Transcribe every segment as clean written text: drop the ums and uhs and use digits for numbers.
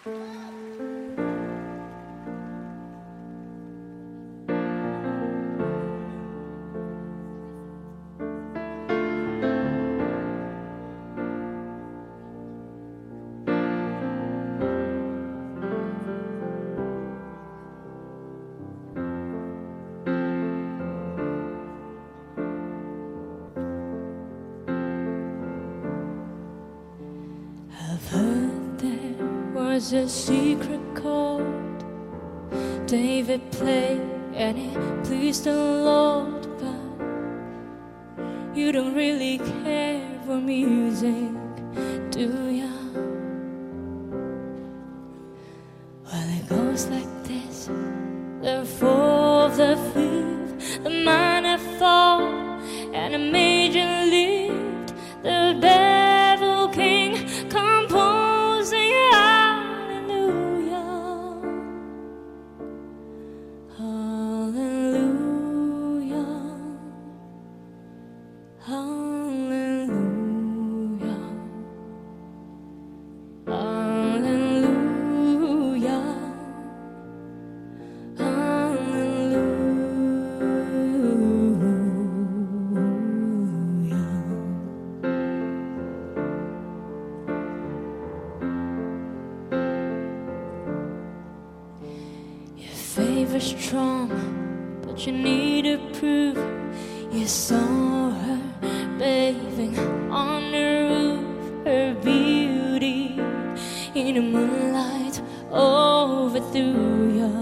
I've heard there was a secret chord David played and it pleased the Lord, but you don't really care for music, do ya? Well, it goes like this: the fourth, the fifth, the minor fall, and a major lift, the devil king composing hallelujah, hallelujah, hallelujah, hallelujah, favor strong, but you need to prove. You saw her bathing on the roof, her beauty in the moonlight overthrew you.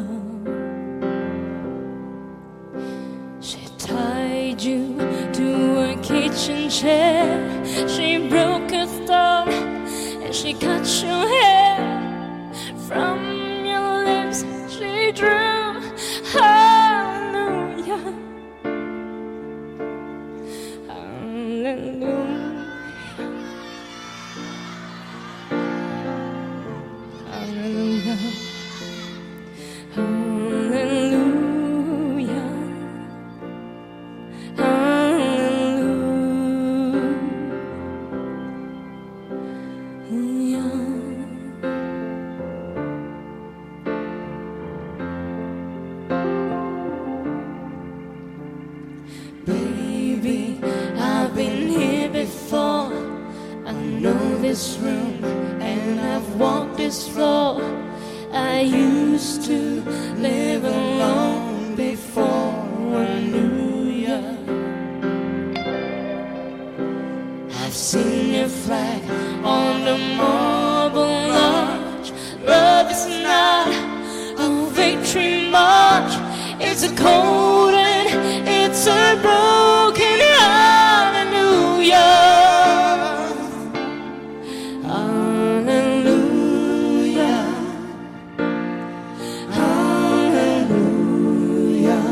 She tied you to a kitchen chair, she broke your thumb and she cut your hair. From your lips she drew hallelujah, hallelujah, hallelujah, hallelujah, hallelujah. Baby, I've been here before. I know this room and I've walked this floor. I used to live alone before I knew ya. I've seen your flag on the marble arch. Love is not a victory march, it's a cold and it's a broken hallelujah, hallelujah, hallelujah,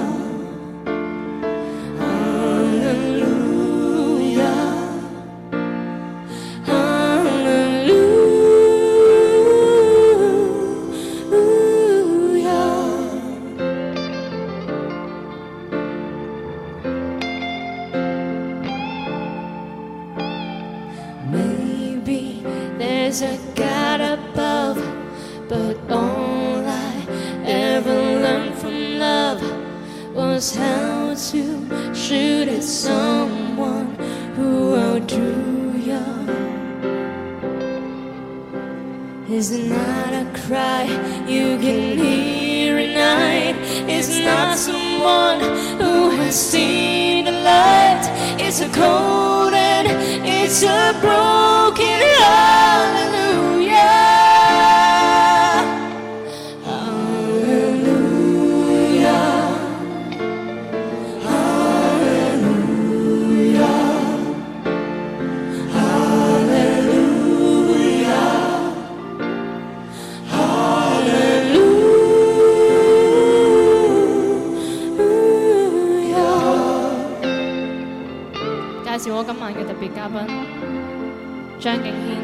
hallelujah, hallelujah. Maybe there's a God above, but all I ever learned from love was how to shoot at someone who outdrew you. It's not a cry you can hear at night, it's not someone who has seen the light. It's a cold and it's a broken hallelujah, hallelujah, hallelujah, hallelujah, hallelujah. 介紹我今晚嘅特別嘉賓張敬軒。